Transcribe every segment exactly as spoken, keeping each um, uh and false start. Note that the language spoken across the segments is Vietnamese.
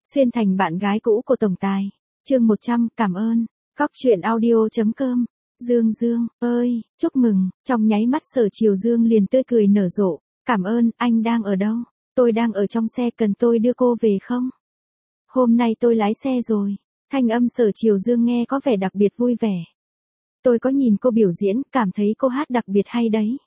Xuyên thành bạn gái cũ của tổng tài. Chương một trăm, cảm ơn. Cóc truyện audio.com. Dương Dương, ơi, chúc mừng. Trong nháy mắt Sở Triều Dương liền tươi cười nở rộ. Cảm ơn, anh đang ở đâu? Tôi đang ở trong xe, cần tôi đưa cô về không? Hôm nay tôi lái xe rồi. Thanh âm Sở Triều Dương nghe có vẻ đặc biệt vui vẻ. Tôi có nhìn cô biểu diễn, cảm thấy cô hát đặc biệt hay đấy.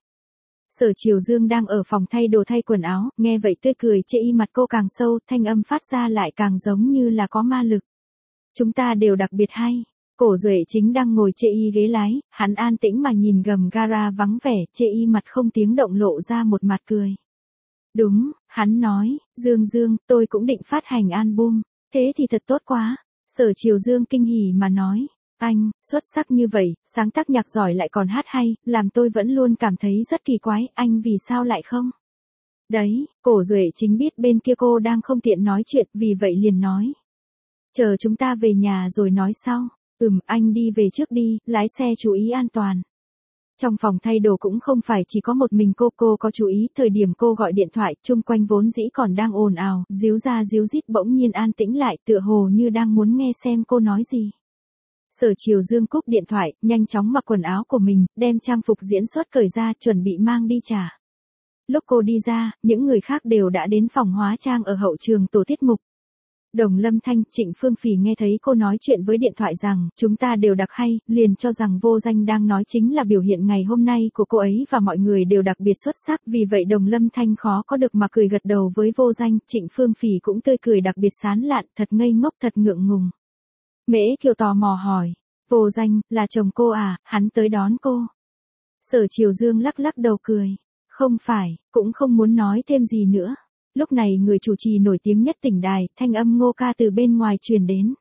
Sở Triều Dương đang ở phòng thay đồ thay quần áo, nghe vậy tươi cười chê y mặt cô càng sâu, thanh âm phát ra lại càng giống như là có ma lực. Chúng ta đều đặc biệt hay. Cổ Duệ chính đang ngồi chê y ghế lái, hắn an tĩnh mà nhìn gầm gara vắng vẻ, chê y mặt không tiếng động lộ ra một mặt cười. Đúng, hắn nói, Dương Dương, tôi cũng định phát hành album, thế thì thật tốt quá. Sở Triều Dương kinh hỉ mà nói. Anh, xuất sắc như vậy, sáng tác nhạc giỏi lại còn hát hay, làm tôi vẫn luôn cảm thấy rất kỳ quái, anh vì sao lại không? Đấy, Cổ Duệ chính biết bên kia cô đang không tiện nói chuyện, vì vậy liền nói. Chờ chúng ta về nhà rồi nói sau. Ừm, anh đi về trước đi, lái xe chú ý an toàn. Trong phòng thay đồ cũng không phải chỉ có một mình cô, cô có chú ý, thời điểm cô gọi điện thoại, chung quanh vốn dĩ còn đang ồn ào, díu ra díu dít bỗng nhiên an tĩnh lại, tựa hồ như đang muốn nghe xem cô nói gì. Sở Triều Dương cúp điện thoại, nhanh chóng mặc quần áo của mình, đem trang phục diễn xuất cởi ra, chuẩn bị mang đi trả. Lúc cô đi ra, những người khác đều đã đến phòng hóa trang ở hậu trường tổ tiết mục. Đồng Lâm Thanh, Trịnh Phương Phỉ nghe thấy cô nói chuyện với điện thoại rằng, chúng ta đều đặc hay, liền cho rằng Vô Danh đang nói chính là biểu hiện ngày hôm nay của cô ấy và mọi người đều đặc biệt xuất sắc, vì vậy Đồng Lâm Thanh khó có được mà cười gật đầu với Vô Danh, Trịnh Phương Phỉ cũng tươi cười đặc biệt sán lạn, thật ngây ngốc thật ngượng ngùng. Mễ Kiều tò mò hỏi, Vô Danh, là chồng cô à, hắn tới đón cô. Sở Triều Dương lắc lắc đầu cười, không phải, cũng không muốn nói thêm gì nữa. Lúc này người chủ trì nổi tiếng nhất tỉnh đài, thanh âm Ngô Ca từ bên ngoài truyền đến.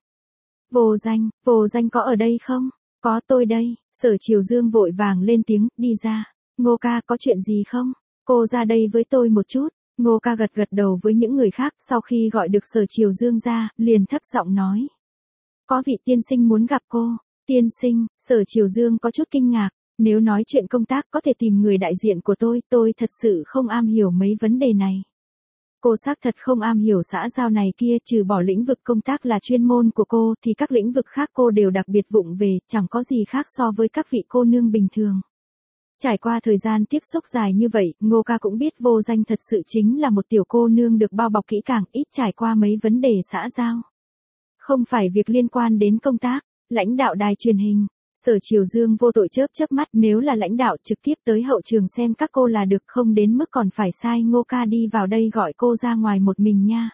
Vô Danh, Vô Danh có ở đây không? Có tôi đây. Sở Triều Dương vội vàng lên tiếng, đi ra. Ngô Ca có chuyện gì không? Cô ra đây với tôi một chút. Ngô Ca gật gật đầu với những người khác, sau khi gọi được Sở Triều Dương ra, liền thấp giọng nói. Có vị tiên sinh muốn gặp cô. Tiên sinh, Sở Triều Dương có chút kinh ngạc. Nếu nói chuyện công tác có thể tìm người đại diện của tôi, tôi thật sự không am hiểu mấy vấn đề này. Cô xác thật không am hiểu xã giao này kia, trừ bỏ lĩnh vực công tác là chuyên môn của cô thì các lĩnh vực khác cô đều đặc biệt vụng về, chẳng có gì khác so với các vị cô nương bình thường. Trải qua thời gian tiếp xúc dài như vậy, Ngô Ca cũng biết Vô Danh thật sự chính là một tiểu cô nương được bao bọc kỹ càng, ít trải qua mấy vấn đề xã giao. Không phải việc liên quan đến công tác, lãnh đạo đài truyền hình. Sở Triều Dương vô tội chớp chớp mắt, nếu là lãnh đạo trực tiếp tới hậu trường xem các cô là được, không đến mức còn phải sai Ngô Ca đi vào đây gọi cô ra ngoài một mình nha.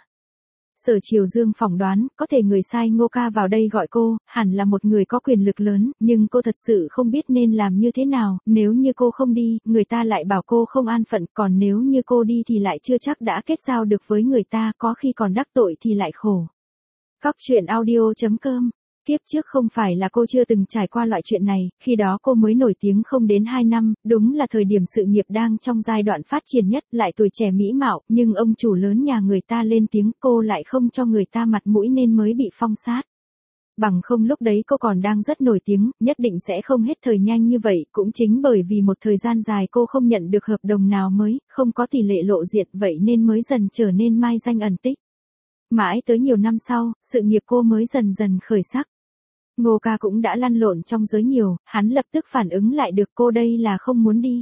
Sở Triều Dương phỏng đoán, có thể người sai Ngô Ca vào đây gọi cô, hẳn là một người có quyền lực lớn, nhưng cô thật sự không biết nên làm như thế nào, nếu như cô không đi, người ta lại bảo cô không an phận, còn nếu như cô đi thì lại chưa chắc đã kết giao được với người ta, có khi còn đắc tội thì lại khổ. Cóc truyện audio.com. Kiếp trước không phải là cô chưa từng trải qua loại chuyện này, khi đó cô mới nổi tiếng không đến hai năm, đúng là thời điểm sự nghiệp đang trong giai đoạn phát triển nhất, lại tuổi trẻ mỹ mạo, nhưng ông chủ lớn nhà người ta lên tiếng, cô lại không cho người ta mặt mũi nên mới bị phong sát. Bằng không lúc đấy cô còn đang rất nổi tiếng, nhất định sẽ không hết thời nhanh như vậy, cũng chính bởi vì một thời gian dài cô không nhận được hợp đồng nào mới, không có tỷ lệ lộ diện, vậy nên mới dần trở nên mai danh ẩn tích. Mãi tới nhiều năm sau, sự nghiệp cô mới dần dần khởi sắc. Ngô Ca cũng đã lăn lộn trong giới nhiều, hắn lập tức phản ứng lại được cô đây là không muốn đi.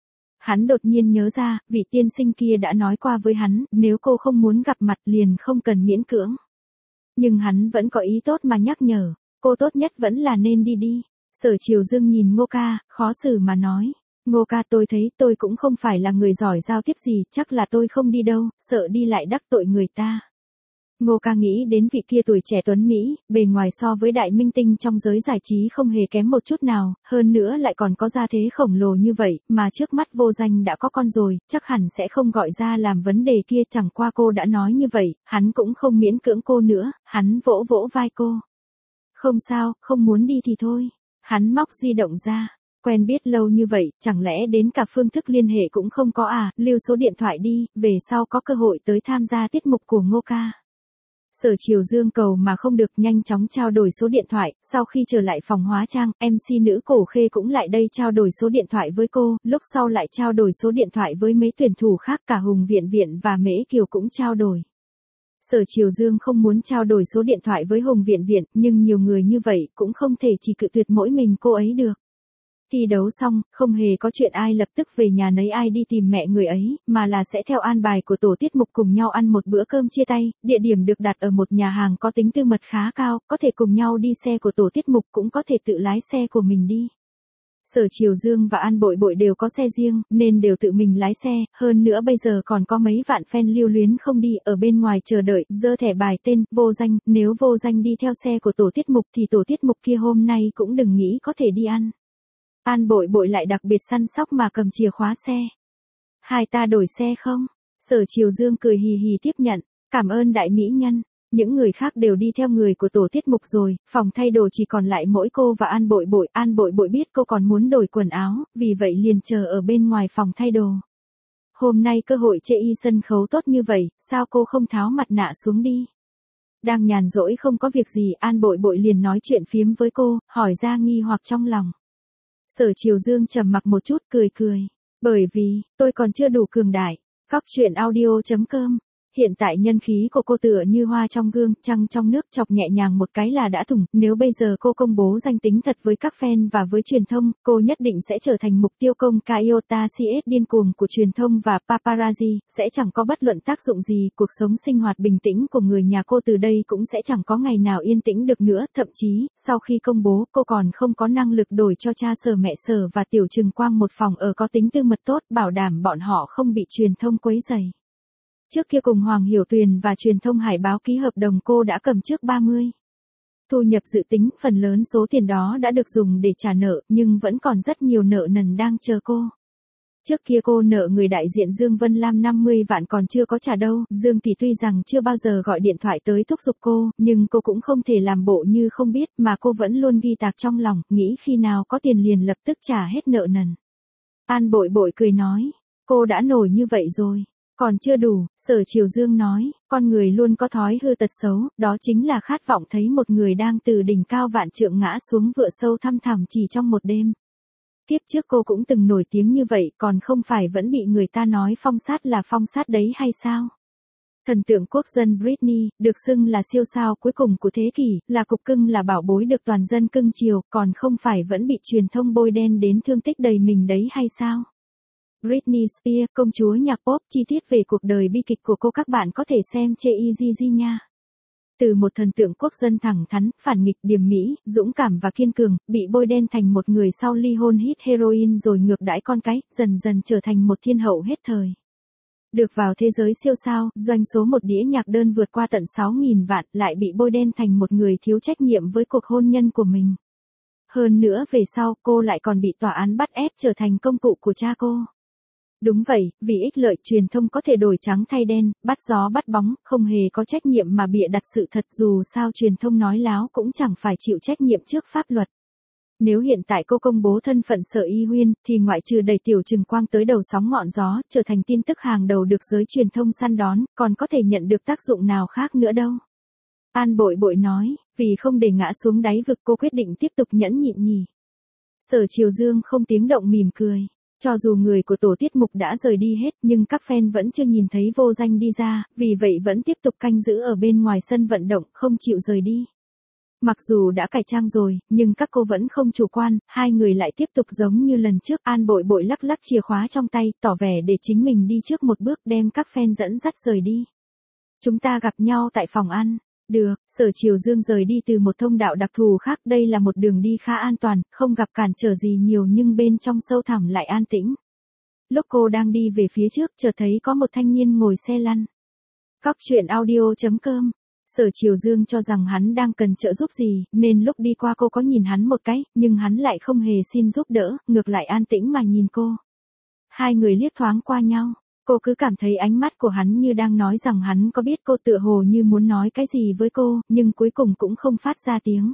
Hắn đột nhiên nhớ ra, vị tiên sinh kia đã nói qua với hắn, nếu cô không muốn gặp mặt liền không cần miễn cưỡng. Nhưng hắn vẫn có ý tốt mà nhắc nhở, cô tốt nhất vẫn là nên đi đi. Sở Triều Dương nhìn Ngô Ca, khó xử mà nói. Ngô Ca, tôi thấy tôi cũng không phải là người giỏi giao tiếp gì, chắc là tôi không đi đâu, sợ đi lại đắc tội người ta. Ngô Ca nghĩ đến vị kia tuổi trẻ tuấn Mỹ, bề ngoài so với đại minh tinh trong giới giải trí không hề kém một chút nào, hơn nữa lại còn có gia thế khổng lồ như vậy, mà trước mắt Vô Danh đã có con rồi, chắc hẳn sẽ không gọi ra làm vấn đề kia, chẳng qua cô đã nói như vậy, hắn cũng không miễn cưỡng cô nữa, hắn vỗ vỗ vai cô. Không sao, không muốn đi thì thôi. Hắn móc di động ra. Quen biết lâu như vậy, chẳng lẽ đến cả phương thức liên hệ cũng không có à, lưu số điện thoại đi, về sau có cơ hội tới tham gia tiết mục của Ngô Ca. Sở Triều Dương cầu mà không được, nhanh chóng trao đổi số điện thoại, sau khi trở lại phòng hóa trang, em xê nữ Cổ Khê cũng lại đây trao đổi số điện thoại với cô, lúc sau lại trao đổi số điện thoại với mấy tuyển thủ khác, cả Hùng Viện Viện và Mễ Kiều cũng trao đổi. Sở Triều Dương không muốn trao đổi số điện thoại với Hùng Viện Viện, nhưng nhiều người như vậy cũng không thể chỉ cự tuyệt mỗi mình cô ấy được. Thi đấu xong, không hề có chuyện ai lập tức về nhà nấy ai đi tìm mẹ người ấy, mà là sẽ theo an bài của tổ tiết mục cùng nhau ăn một bữa cơm chia tay, địa điểm được đặt ở một nhà hàng có tính tư mật khá cao, có thể cùng nhau đi xe của tổ tiết mục cũng có thể tự lái xe của mình đi. Sở Triều Dương và An Bội Bội đều có xe riêng, nên đều tự mình lái xe, hơn nữa bây giờ còn có mấy vạn fan lưu luyến không đi ở bên ngoài chờ đợi, giơ thẻ bài tên, vô danh, nếu vô danh đi theo xe của tổ tiết mục thì tổ tiết mục kia hôm nay cũng đừng nghĩ có thể đi ăn. An Bội Bội lại đặc biệt săn sóc mà cầm chìa khóa xe. Hai ta đổi xe không? Sở Triều Dương cười hì hì tiếp nhận, cảm ơn đại mỹ nhân. Những người khác đều đi theo người của tổ tiết mục rồi, phòng thay đồ chỉ còn lại mỗi cô và An Bội Bội. An Bội Bội biết cô còn muốn đổi quần áo, vì vậy liền chờ ở bên ngoài phòng thay đồ. Hôm nay cơ hội chê y sân khấu tốt như vậy, sao cô không tháo mặt nạ xuống đi? Đang nhàn rỗi không có việc gì, An Bội Bội liền nói chuyện phiếm với cô, hỏi ra nghi hoặc trong lòng. Sở Triều Dương trầm mặc một chút cười cười, bởi vì, tôi còn chưa đủ cường đại. Góc truyện audio chấm com. Hiện tại nhân khí của cô tựa như hoa trong gương, trăng trong nước, chọc nhẹ nhàng một cái là đã thủng, nếu bây giờ cô công bố danh tính thật với các fan và với truyền thông, cô nhất định sẽ trở thành mục tiêu công ca iota cs điên cuồng của truyền thông và paparazzi, sẽ chẳng có bất luận tác dụng gì, cuộc sống sinh hoạt bình tĩnh của người nhà cô từ đây cũng sẽ chẳng có ngày nào yên tĩnh được nữa, thậm chí, sau khi công bố, cô còn không có năng lực đổi cho cha Sở mẹ Sở và Tiểu Trừng Quang một phòng ở có tính tư mật tốt, bảo đảm bọn họ không bị truyền thông quấy rầy. Trước kia cùng Hoàng Hiểu Tuyền và truyền thông Hải Báo ký hợp đồng cô đã cầm trước ba mươi. Thu nhập dự tính, phần lớn số tiền đó đã được dùng để trả nợ, nhưng vẫn còn rất nhiều nợ nần đang chờ cô. Trước kia cô nợ người đại diện Dương Vân Lam năm mươi vạn còn chưa có trả đâu, Dương thì tuy rằng chưa bao giờ gọi điện thoại tới thúc giục cô, nhưng cô cũng không thể làm bộ như không biết, mà cô vẫn luôn ghi tạc trong lòng, nghĩ khi nào có tiền liền lập tức trả hết nợ nần. An Bội Bội cười nói, cô đã nổi như vậy rồi. Còn chưa đủ, Sở Triều Dương nói, con người luôn có thói hư tật xấu, đó chính là khát vọng thấy một người đang từ đỉnh cao vạn trượng ngã xuống vựa sâu thăm thẳm chỉ trong một đêm. Tiếp trước cô cũng từng nổi tiếng như vậy, còn không phải vẫn bị người ta nói phong sát là phong sát đấy hay sao? Thần tượng quốc dân Britney, được xưng là siêu sao cuối cùng của thế kỷ, là cục cưng là bảo bối được toàn dân cưng chiều, còn không phải vẫn bị truyền thông bôi đen đến thương tích đầy mình đấy hay sao? Britney Spears, công chúa nhạc pop, chi tiết về cuộc đời bi kịch của cô các bạn có thể xem trên i gi gi nha. Từ một thần tượng quốc dân thẳng thắn, phản nghịch, điềm mỹ, dũng cảm và kiên cường, bị bôi đen thành một người sau ly hôn hít heroin rồi ngược đãi con cái, dần dần trở thành một thiên hậu hết thời. Được vào thế giới siêu sao, doanh số một đĩa nhạc đơn vượt qua tận sáu nghìn vạn, lại bị bôi đen thành một người thiếu trách nhiệm với cuộc hôn nhân của mình. Hơn nữa về sau, cô lại còn bị tòa án bắt ép trở thành công cụ của cha cô. Đúng vậy, vì ích lợi truyền thông có thể đổi trắng thay đen, bắt gió bắt bóng, không hề có trách nhiệm mà bịa đặt sự thật, dù sao truyền thông nói láo cũng chẳng phải chịu trách nhiệm trước pháp luật. Nếu hiện tại cô công bố thân phận Sở Y Huyên, thì ngoại trừ đẩy Tiểu Trừng Quang tới đầu sóng ngọn gió, trở thành tin tức hàng đầu được giới truyền thông săn đón, còn có thể nhận được tác dụng nào khác nữa đâu. An Bội Bội nói, vì không để ngã xuống đáy vực cô quyết định tiếp tục nhẫn nhịn nhỉ. Sở Triều Dương không tiếng động mỉm cười. Cho dù người của tổ tiết mục đã rời đi hết, nhưng các fan vẫn chưa nhìn thấy vô danh đi ra, vì vậy vẫn tiếp tục canh giữ ở bên ngoài sân vận động, không chịu rời đi. Mặc dù đã cải trang rồi, nhưng các cô vẫn không chủ quan, hai người lại tiếp tục giống như lần trước. An Bội Bội lắc lắc chìa khóa trong tay, tỏ vẻ để chính mình đi trước một bước đem các fan dẫn dắt rời đi. Chúng ta gặp nhau tại phòng ăn. Được, Sở Triều Dương rời đi từ một thông đạo đặc thù khác, đây là một đường đi khá an toàn, không gặp cản trở gì nhiều nhưng bên trong sâu thẳm lại an tĩnh. Lúc cô đang đi về phía trước, chợt thấy có một thanh niên ngồi xe lăn. Góc truyện audio chấm com. Sở Triều Dương cho rằng hắn đang cần trợ giúp gì, nên lúc đi qua cô có nhìn hắn một cái, nhưng hắn lại không hề xin giúp đỡ, ngược lại an tĩnh mà nhìn cô. Hai người liếc thoáng qua nhau. Cô cứ cảm thấy ánh mắt của hắn như đang nói rằng hắn có biết cô, tựa hồ như muốn nói cái gì với cô, nhưng cuối cùng cũng không phát ra tiếng.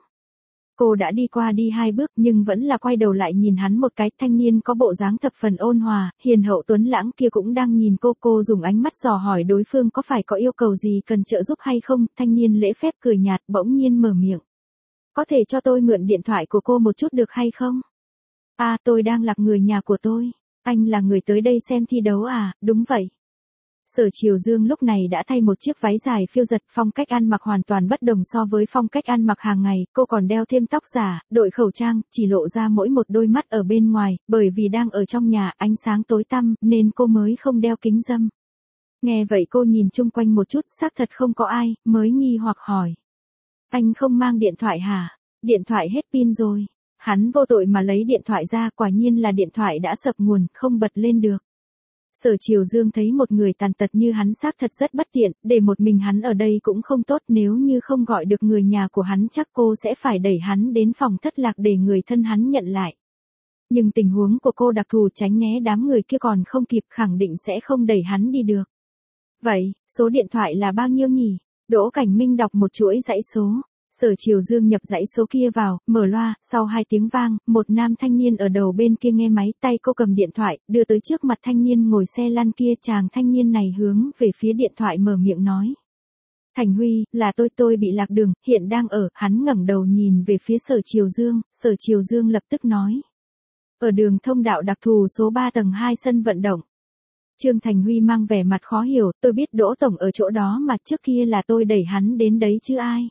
Cô đã đi qua đi hai bước nhưng vẫn là quay đầu lại nhìn hắn một cái. Thanh niên có bộ dáng thập phần ôn hòa, hiền hậu tuấn lãng kia cũng đang nhìn cô. Cô dùng ánh mắt dò hỏi đối phương có phải có yêu cầu gì cần trợ giúp hay không. Thanh niên lễ phép cười nhạt, bỗng nhiên mở miệng. Có thể cho tôi mượn điện thoại của cô một chút được hay không? À, tôi đang lạc người nhà của tôi. Anh là người tới đây xem thi đấu à? Đúng vậy. Sở Triều Dương lúc này đã thay một chiếc váy dài phiêu giật, phong cách ăn mặc hoàn toàn bất đồng so với phong cách ăn mặc hàng ngày, cô còn đeo thêm tóc giả, đội khẩu trang, chỉ lộ ra mỗi một đôi mắt ở bên ngoài, bởi vì đang ở trong nhà, ánh sáng tối tăm, nên cô mới không đeo kính râm. Nghe vậy cô nhìn chung quanh một chút, xác thật không có ai, mới nghi hoặc hỏi. Anh không mang điện thoại hả? Điện thoại hết pin rồi. Hắn vô tội mà lấy điện thoại ra, quả nhiên là điện thoại đã sập nguồn, không bật lên được. Sở Triều Dương thấy một người tàn tật như hắn xác thật rất bất tiện, để một mình hắn ở đây cũng không tốt, nếu như không gọi được người nhà của hắn chắc cô sẽ phải đẩy hắn đến phòng thất lạc để người thân hắn nhận lại. Nhưng tình huống của cô đặc thù, tránh né đám người kia còn không kịp, khẳng định sẽ không đẩy hắn đi được. Vậy, số điện thoại là bao nhiêu nhỉ? Đỗ Cảnh Minh đọc một chuỗi dãy số. Sở Triều Dương nhập dãy số kia vào, mở loa, sau hai tiếng vang, một nam thanh niên ở đầu bên kia nghe máy, tay cô cầm điện thoại, đưa tới trước mặt thanh niên ngồi xe lăn kia, chàng thanh niên này hướng về phía điện thoại mở miệng nói. Thành Huy, là tôi tôi bị lạc đường, hiện đang ở, hắn ngẩng đầu nhìn về phía Sở Triều Dương, Sở Triều Dương lập tức nói. Ở đường thông đạo đặc thù số ba tầng hai sân vận động. Trương Thành Huy mang vẻ mặt khó hiểu, tôi biết Đỗ Tổng ở chỗ đó mà trước kia là tôi đẩy hắn đến đấy chứ ai.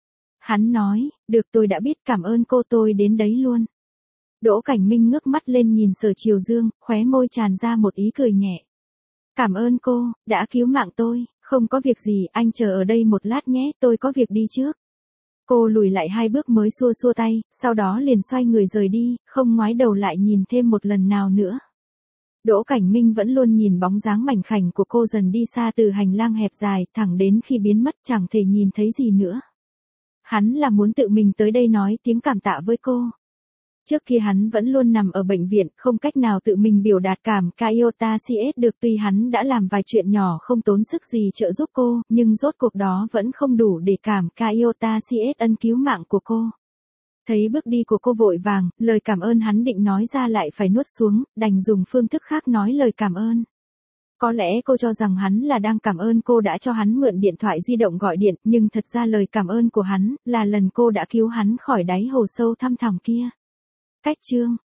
Hắn nói, được tôi đã biết, cảm ơn cô, tôi đến đấy luôn. Đỗ Cảnh Minh ngước mắt lên nhìn Sở Triều Dương, khóe môi tràn ra một ý cười nhẹ. Cảm ơn cô, đã cứu mạng tôi, không có việc gì, anh chờ ở đây một lát nhé, tôi có việc đi trước. Cô lùi lại hai bước mới xua xua tay, sau đó liền xoay người rời đi, không ngoái đầu lại nhìn thêm một lần nào nữa. Đỗ Cảnh Minh vẫn luôn nhìn bóng dáng mảnh khảnh của cô dần đi xa từ hành lang hẹp dài, thẳng đến khi biến mất chẳng thể nhìn thấy gì nữa. Hắn là muốn tự mình tới đây nói tiếng cảm tạ với cô. Trước kia hắn vẫn luôn nằm ở bệnh viện, không cách nào tự mình biểu đạt cảm Kaiota xê ét được, tuy hắn đã làm vài chuyện nhỏ không tốn sức gì trợ giúp cô, nhưng rốt cuộc đó vẫn không đủ để cảm Kaiota xê ét ân cứu mạng của cô. Thấy bước đi của cô vội vàng, lời cảm ơn hắn định nói ra lại phải nuốt xuống, đành dùng phương thức khác nói lời cảm ơn. Có lẽ cô cho rằng hắn là đang cảm ơn cô đã cho hắn mượn điện thoại di động gọi điện, nhưng thật ra lời cảm ơn của hắn là lần cô đã cứu hắn khỏi đáy hồ sâu thăm thẳm kia. Cách chương